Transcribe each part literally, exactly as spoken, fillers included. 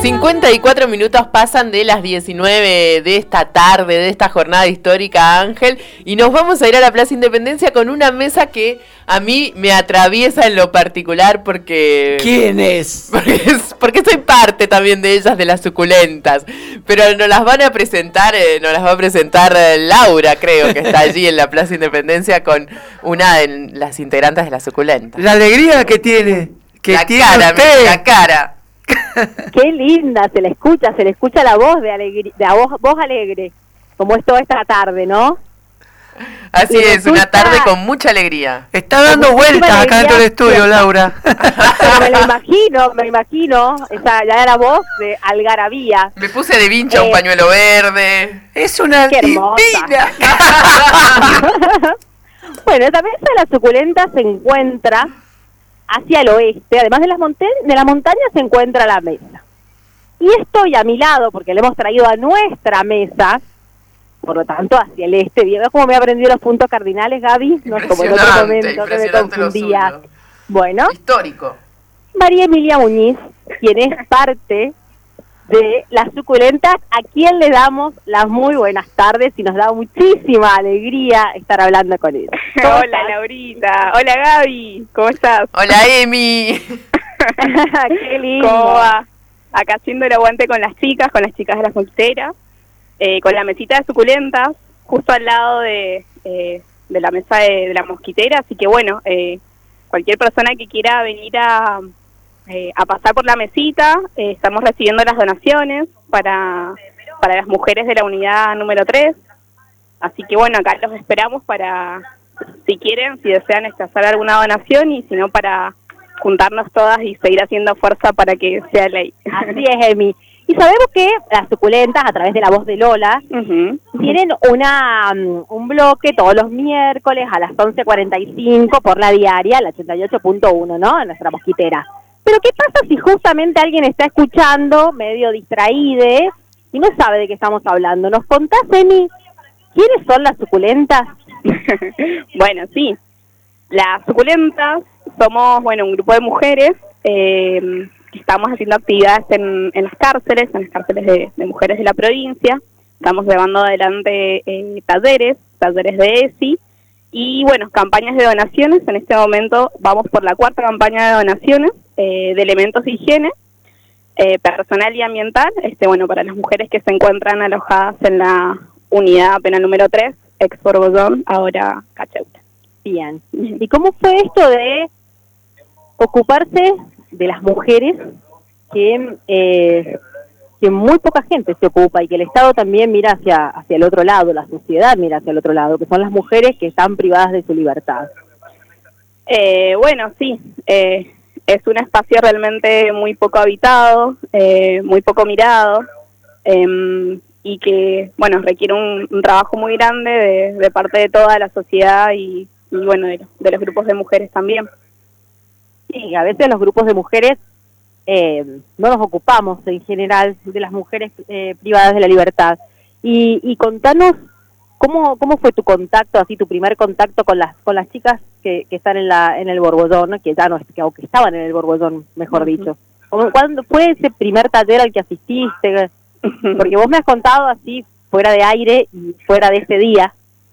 cincuenta y cuatro minutos pasan de las diecinueve de esta tarde, de esta jornada histórica, Ángel, y nos vamos a ir a la Plaza Independencia con una mesa que a mí me atraviesa en lo particular porque... ¿Quién es? Porque, porque soy parte también de ellas, de las suculentas, pero nos las van a presentar, eh, nos las va a presentar eh, Laura, creo que está allí en la Plaza Independencia con una de las integrantes de las suculentas. La alegría que tiene, que la tiene cara, usted. la cara. Qué linda, se le escucha, se le escucha la voz de alegría, de la voz, voz alegre, como es toda esta tarde, ¿no? Así y es, resulta, una tarde con mucha alegría. Está dando vueltas acá dentro del estudio, Laura. Pero me lo imagino, me imagino, esa ya era voz de algarabía. Me puse de vincha eh, un pañuelo verde. Es una qué hermosa. divina. Bueno, esta mesa de la suculenta se encuentra hacia el oeste, además de las monte de la montaña se encuentra la mesa. Y estoy a mi lado, porque le hemos traído a nuestra mesa, por lo tanto hacia el este. ¿Ves cómo me he aprendido los puntos cardinales, Gaby? No es como en otro momento que me confundía. Bueno, histórico. María Emilia Muñiz, quien es parte de las suculentas, a quien le damos las muy buenas tardes y nos da muchísima alegría estar hablando con ella. Hola, estás? Laurita. Hola, Gaby. ¿Cómo estás? Hola, Emi. Qué lindo. ¿Cómo va? Acá haciendo el aguante con las chicas, con las chicas de las mosquiteras, eh, con la mesita de suculentas, justo al lado de, eh, de la mesa de, de la mosquitera. Así que bueno, eh, cualquier persona que quiera venir a... Eh, a pasar por la mesita, eh, estamos recibiendo las donaciones para, para las mujeres de la unidad número tres, así que bueno, acá los esperamos para, si quieren, si desean este, hacer alguna donación y si no para juntarnos todas y seguir haciendo fuerza para que sea ley. Así es, Emi. Y sabemos que las suculentas, a través de la voz de Lola, uh-huh. tienen una um, un bloque todos los miércoles a las once cuarenta y cinco por la diaria, la ochenta y ocho punto uno, ¿no?, en nuestra mosquitera. Pero ¿qué pasa si justamente alguien está escuchando, medio distraído, y no sabe de qué estamos hablando? ¿Nos contás, Emi, quiénes son las suculentas? Bueno, sí. Las suculentas somos, bueno, un grupo de mujeres eh, que estamos haciendo actividades en, en las cárceles, en las cárceles de, de mujeres de la provincia. Estamos llevando adelante eh, talleres, talleres de E S I, y bueno, campañas de donaciones. En este momento vamos por la cuarta campaña de donaciones eh, de elementos de higiene eh, personal y ambiental, este bueno para las mujeres que se encuentran alojadas en la unidad penal número tres, ex Borbollón, ahora Cacheuta. Bien. ¿Y cómo fue esto de ocuparse de las mujeres que... Eh, que muy poca gente se ocupa y que el Estado también mira hacia hacia el otro lado, la sociedad mira hacia el otro lado, que son las mujeres que están privadas de su libertad? Eh, bueno, sí, eh, es un espacio realmente muy poco habitado, eh, muy poco mirado, eh, y que, bueno, requiere un, un trabajo muy grande de, de parte de toda la sociedad y, y bueno, de, de los grupos de mujeres también. Sí, a veces los grupos de mujeres Eh, no nos ocupamos en general de las mujeres eh, privadas de la libertad. Y, y contanos cómo cómo fue tu contacto, así tu primer contacto con las con las chicas que, que están en la en el Borbollón, ¿no? que ya no que, que estaban en el Borbollón, mejor uh-huh. dicho. ¿Cuándo fue ese primer taller al que asististe? Porque vos me has contado así fuera de aire y fuera de ese día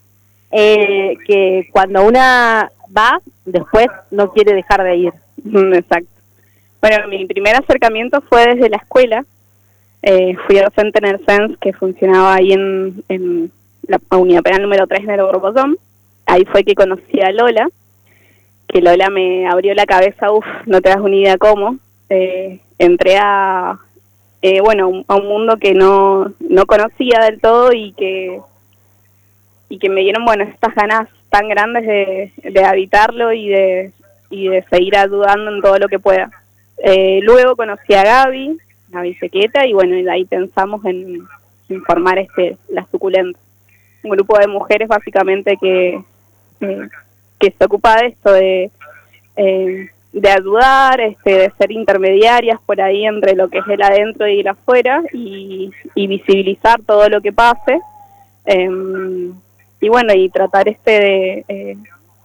eh, que cuando una va después no quiere dejar de ir. Exacto. Bueno, mi primer acercamiento fue desde la escuela. Eh, fui docente en el C E N S que funcionaba ahí en, en la unidad penal número tres de Borbollón. Ahí fue que conocí a Lola, que Lola me abrió la cabeza, uff, no te das una idea cómo. Eh, entré a, eh, bueno, a un mundo que no, no conocía del todo y que, y que me dieron, bueno, estas ganas tan grandes de, de habitarlo y de, y de seguir ayudando en todo lo que pueda. Eh, luego conocí a Gaby, Gaby Sequeta, y bueno, y de ahí pensamos en, en formar este, las suculentas. Un grupo de mujeres básicamente que, eh, que se ocupa de esto, de, eh, de ayudar, este, de ser intermediarias por ahí entre lo que es el adentro y el afuera, y, y visibilizar todo lo que pase. Eh, y bueno, y tratar este de... Eh,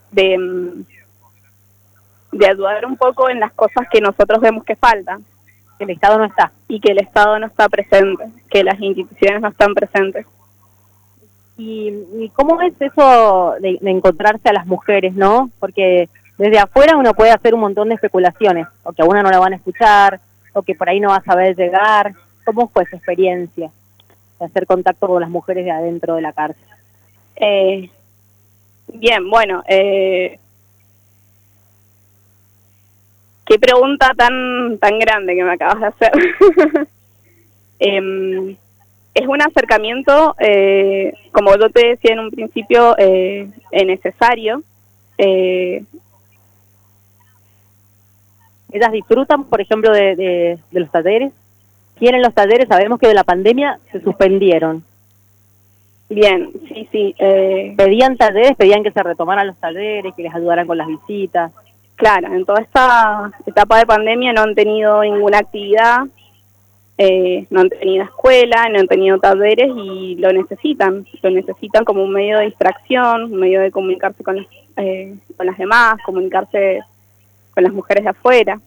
de de ayudar un poco en las cosas que nosotros vemos que faltan. El Estado no está. Y que el Estado no está presente, que las instituciones no están presentes. ¿Y, y cómo es eso de, de encontrarse a las mujeres, no? Porque desde afuera uno puede hacer un montón de especulaciones, o que a una no la van a escuchar, o que por ahí no va a saber llegar. ¿Cómo fue esa experiencia de hacer contacto con las mujeres de adentro de la cárcel? Eh, bien, bueno, eh, qué pregunta tan tan grande que me acabas de hacer. eh, es un acercamiento, eh, como yo te decía en un principio, eh, es necesario. Eh, ¿Ellas disfrutan, por ejemplo, de, de, de los talleres? ¿Quieren los talleres? Sabemos que de la pandemia se suspendieron. Bien, sí, sí. Eh, ¿Pedían talleres? ¿Pedían que se retomaran los talleres, que les ayudaran con las visitas? Claro, en toda esta etapa de pandemia no han tenido ninguna actividad, eh, no han tenido escuela, no han tenido talleres y lo necesitan. Lo necesitan como un medio de distracción, un medio de comunicarse con las, eh, con las demás, comunicarse con las mujeres de afuera.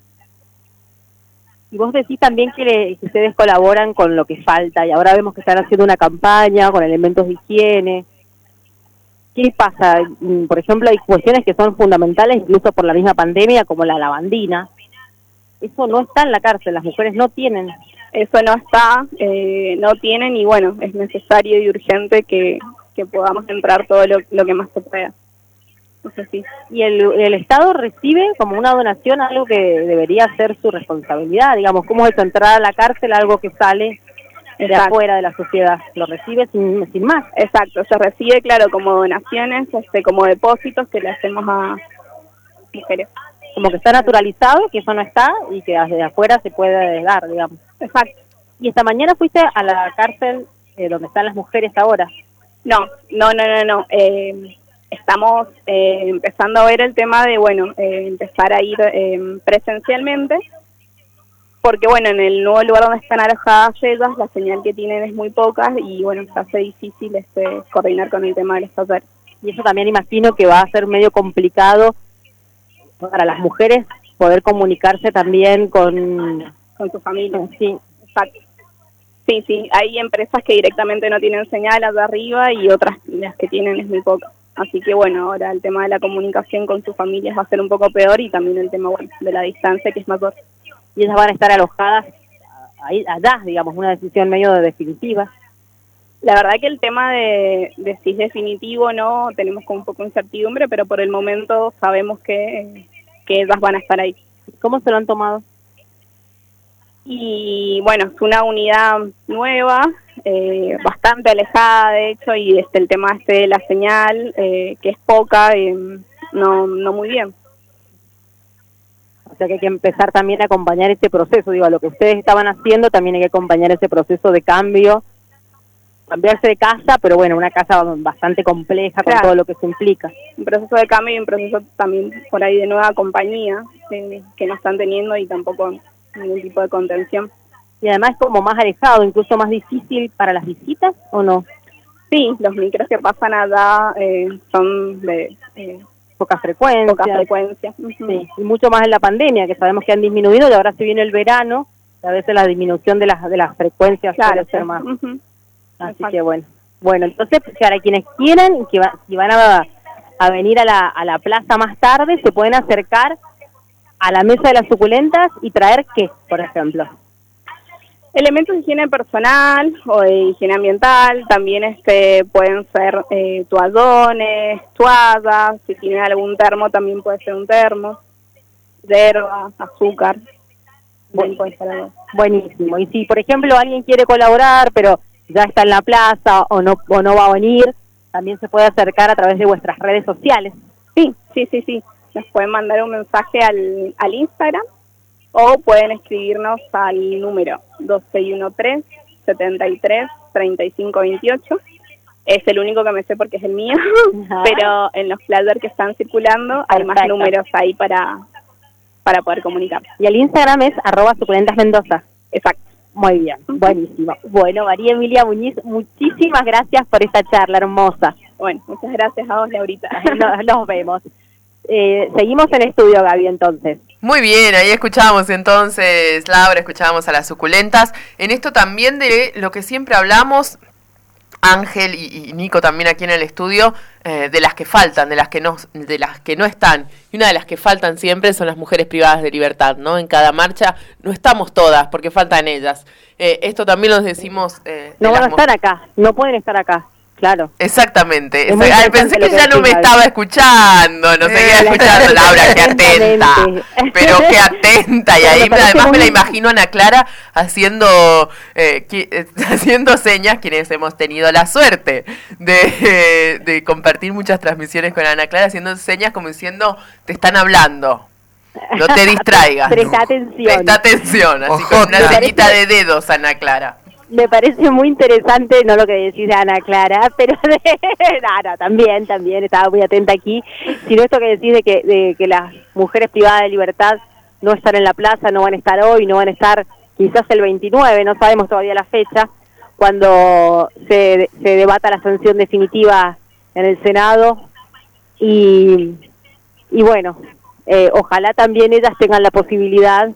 Y vos decís también que, le, que ustedes colaboran con lo que falta, y ahora vemos que están haciendo una campaña con elementos de higiene. ¿Qué pasa? Por ejemplo, hay cuestiones que son fundamentales, incluso por la misma pandemia, como la lavandina. Eso no está en la cárcel, las mujeres no tienen. Eso no está, eh, no tienen, y bueno, es necesario y urgente que, que podamos entrar todo lo, lo que más se pueda. Eso sí. Y el, el Estado recibe como una donación algo que debería ser su responsabilidad, digamos, ¿cómo es entrar a la cárcel algo que sale de Exacto. afuera de la sociedad? Lo recibe sin, sin más. Exacto, se recibe, claro, como donaciones, este, como depósitos que le hacemos a mujeres. Como que está naturalizado, que eso no está y que desde afuera se puede dar, digamos. Exacto. ¿Y esta mañana fuiste a la cárcel eh, donde están las mujeres ahora? No, no, no, no, no. Eh, estamos eh, empezando a ver el tema de, bueno, eh, empezar a ir eh, presencialmente, porque, bueno, en el nuevo lugar donde están alojadas ellas, la señal que tienen es muy poca y, bueno, se hace difícil este, coordinar con el tema de los talleres. Y eso también imagino que va a ser medio complicado para las mujeres poder comunicarse también con, con su familia. Sí, exacto. Sí, sí, hay empresas que directamente no tienen señal allá arriba y otras las que tienen es muy poca. Así que bueno, ahora el tema de la comunicación con sus familias va a ser un poco peor y también el tema, bueno, de la distancia que es mayor. Y ellas van a estar alojadas ahí, allá, digamos, una decisión medio definitiva. La verdad que el tema de, de si es definitivo o no, tenemos con un poco de incertidumbre, pero por el momento sabemos que, que ellas van a estar ahí. ¿Cómo se lo han tomado? Y bueno, es una unidad nueva, eh, bastante alejada de hecho, y este, el tema este de la señal, eh, que es poca, eh, no, no muy bien. O sea que hay que empezar también a acompañar ese proceso, digo, a lo que ustedes estaban haciendo también hay que acompañar ese proceso de cambio, cambiarse de casa, pero bueno, una casa bastante compleja con Claro. todo lo que se implica. Un proceso de cambio y un proceso también por ahí de nueva compañía, eh, que no están teniendo y tampoco ningún tipo de contención. Y además es como más alejado, incluso más difícil para las visitas, ¿o no? Sí, los micros que pasan allá eh, son de eh, Poca frecuencia. poca frecuencia. Uh-huh. Sí, y mucho más en la pandemia, que sabemos que han disminuido y ahora se viene el verano, y a veces la disminución de las de las frecuencias Claro, suele ser más. uh-huh. Así Exacto. que bueno. Bueno, entonces para quienes quieran, que va, si van a, a venir a la, a la plaza más tarde, se pueden acercar a la mesa de las suculentas y traer ¿qué, por ejemplo? Elementos de higiene personal o de higiene ambiental, también este pueden ser eh, toallones, toallas, si tienen algún termo también puede ser un termo, hierba, azúcar, Bueno, puede ser algo. Buenísimo. Y si, por ejemplo, alguien quiere colaborar, pero ya está en la plaza o no o no va a venir, también se puede acercar a través de vuestras redes sociales. Sí, sí, sí, sí. Nos pueden mandar un mensaje al, al Instagram o pueden escribirnos al número dos seis uno tres, siete tres, tres cinco dos ocho. Es el único que me sé porque es el mío, Ajá. pero en los flyers que están circulando hay más Perfecto. números ahí para, para poder comunicar. Y el Instagram es arroba suculentas Mendoza. Exacto. Muy bien, buenísimo. Bueno, María Emilia Muñiz, muchísimas gracias por esta charla hermosa. Bueno, muchas gracias a vos, Laurita. Nos, nos vemos. Eh, seguimos en estudio, Gaby, entonces. Muy bien, ahí escuchamos entonces, Laura, escuchábamos a las suculentas. En esto también de lo que siempre hablamos, Ángel y, y Nico también aquí en el estudio, eh, de las que faltan, de las que no, de las que no están. Y una de las que faltan siempre son las mujeres privadas de libertad, ¿no? En cada marcha no estamos todas, porque faltan ellas. Eh, esto también los decimos... Eh, no van a estar acá, no pueden estar acá. Claro. Exactamente. Ay, pensé que, que ya no me estaba escuchando, no seguía escuchando. Laura, qué atenta. Pero qué atenta. Y ahí me, además me la imagino a Ana Clara haciendo eh, qui, eh, haciendo señas, quienes hemos tenido la suerte de, eh, de compartir muchas transmisiones con Ana Clara, haciendo señas como diciendo, te están hablando. No te distraigas. Presta atención. Presta atención. Así Ojota. con una ceñita de dedos, Ana Clara. Me parece muy interesante, no lo que decís de Ana Clara, pero de, no, no, también, también, estaba muy atenta aquí, sino esto que decís de que, de que las mujeres privadas de libertad no están en la plaza, no van a estar hoy, no van a estar quizás el veintinueve, no sabemos todavía la fecha, cuando se, se debata la sanción definitiva en el Senado, y, y bueno, eh, ojalá también ellas tengan la posibilidad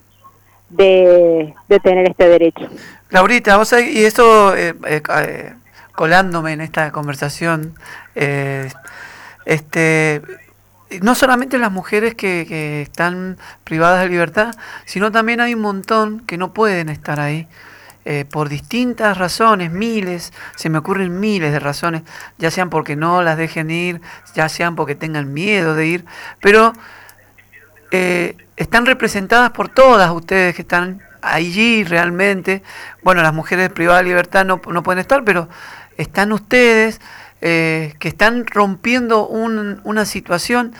de, de tener este derecho. Laurita, vos sabés, y esto, eh, eh, eh, colándome en esta conversación, eh, este, no solamente las mujeres que, que están privadas de libertad, sino también hay un montón que no pueden estar ahí, eh, por distintas razones, miles, se me ocurren miles de razones, ya sean porque no las dejen ir, ya sean porque tengan miedo de ir, pero eh, están representadas por todas ustedes que están allí realmente. Bueno, las mujeres privadas de libertad no, no pueden estar, pero están ustedes eh, que están rompiendo un, una situación,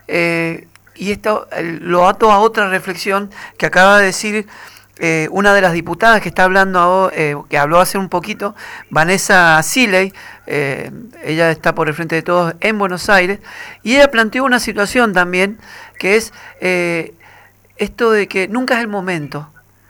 eh, y esto eh, lo ato a otra reflexión que acaba de decir eh, una de las diputadas que está hablando, eh, que habló hace un poquito, Vanessa Siley, eh, ella está por el Frente de Todos en Buenos Aires, y ella planteó una situación también que es eh, esto de que nunca es el momento.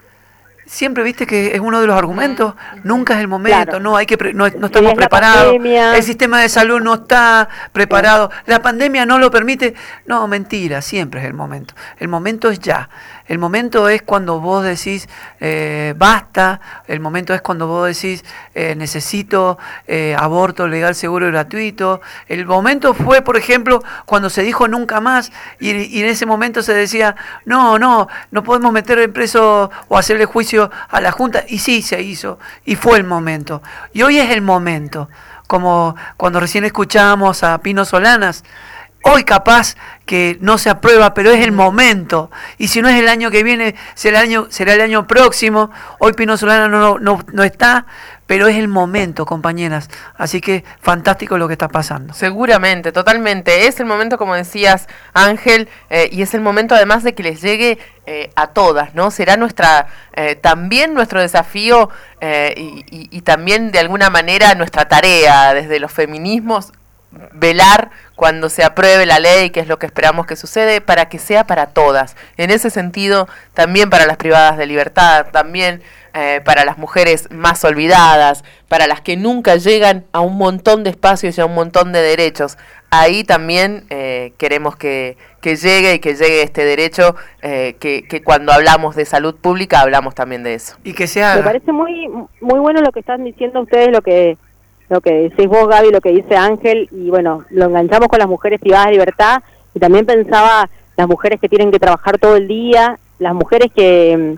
Siempre viste que es uno de los argumentos, nunca es el momento, claro. no hay que pre no, no estamos preparados, el sistema de salud no está preparado, la pandemia no lo permite. No, mentira, siempre es el momento. El momento es ya. El momento es cuando vos decís eh, basta, el momento es cuando vos decís eh, necesito eh, aborto legal, seguro y gratuito. El momento fue, por ejemplo, cuando se dijo nunca más, y, y en ese momento se decía no, no, no podemos meter en preso o hacerle juicio a la Junta, y sí se hizo, y fue el momento. Y hoy es el momento, como cuando recién escuchábamos a Pino Solanas. Hoy capaz que no se aprueba, pero es el momento. Y si no es el año que viene, será el año, será el año próximo. Hoy Pino Solana no, no, no está, pero es el momento, compañeras. Así que fantástico lo que está pasando. Seguramente, totalmente. Es el momento, como decías, Ángel, eh, y es el momento además de que les llegue eh, a todas, ¿no? Será nuestra eh, también nuestro desafío eh, y, y, y también de alguna manera nuestra tarea desde los feminismos, velar cuando se apruebe la ley, que es lo que esperamos que sucede, para que sea para todas. En ese sentido, también para las privadas de libertad, también eh, para las mujeres más olvidadas, para las que nunca llegan a un montón de espacios y a un montón de derechos. Ahí también eh, queremos que, que llegue y que llegue este derecho, eh, que, que cuando hablamos de salud pública hablamos también de eso. Y que se haga. Me parece muy, muy bueno lo que están diciendo ustedes, lo que lo que decís vos, Gaby, lo que dice Ángel, y bueno, lo enganchamos con las mujeres privadas de libertad, y también pensaba las mujeres que tienen que trabajar todo el día, las mujeres que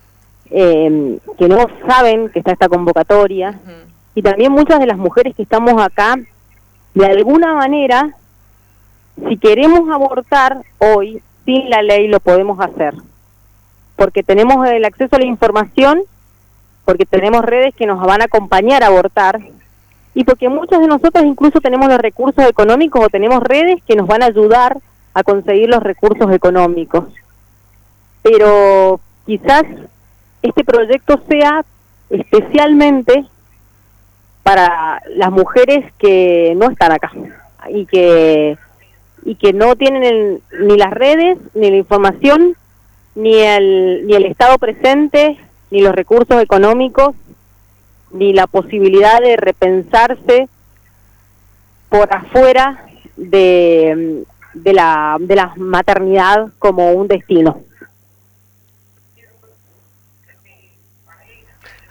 eh, que no saben que está esta convocatoria, uh-huh. y también muchas de las mujeres que estamos acá, de alguna manera, si queremos abortar hoy, sin la ley lo podemos hacer, porque tenemos el acceso a la información, porque tenemos redes que nos van a acompañar a abortar, y porque muchos de nosotros incluso tenemos los recursos económicos o tenemos redes que nos van a ayudar a conseguir los recursos económicos. Pero quizás este proyecto sea especialmente para las mujeres que no están acá y que y que no tienen el, ni las redes, ni la información, ni el, ni el Estado presente, ni los recursos económicos, ni la posibilidad de repensarse por afuera de, de la de la maternidad como un destino.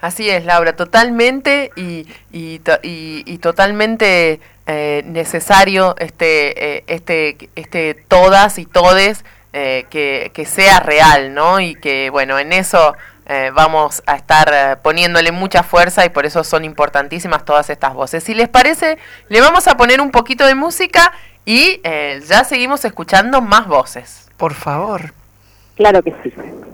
Así es, Laura, totalmente y, y, y, y totalmente eh, necesario este, eh, este, este todas y todes eh, que, que sea real, ¿no? Y que, bueno, en eso eh, vamos a estar eh, poniéndole mucha fuerza y por eso son importantísimas todas estas voces. Si les parece, le vamos a poner un poquito de música y eh, ya seguimos escuchando más voces. Por favor. Claro que sí.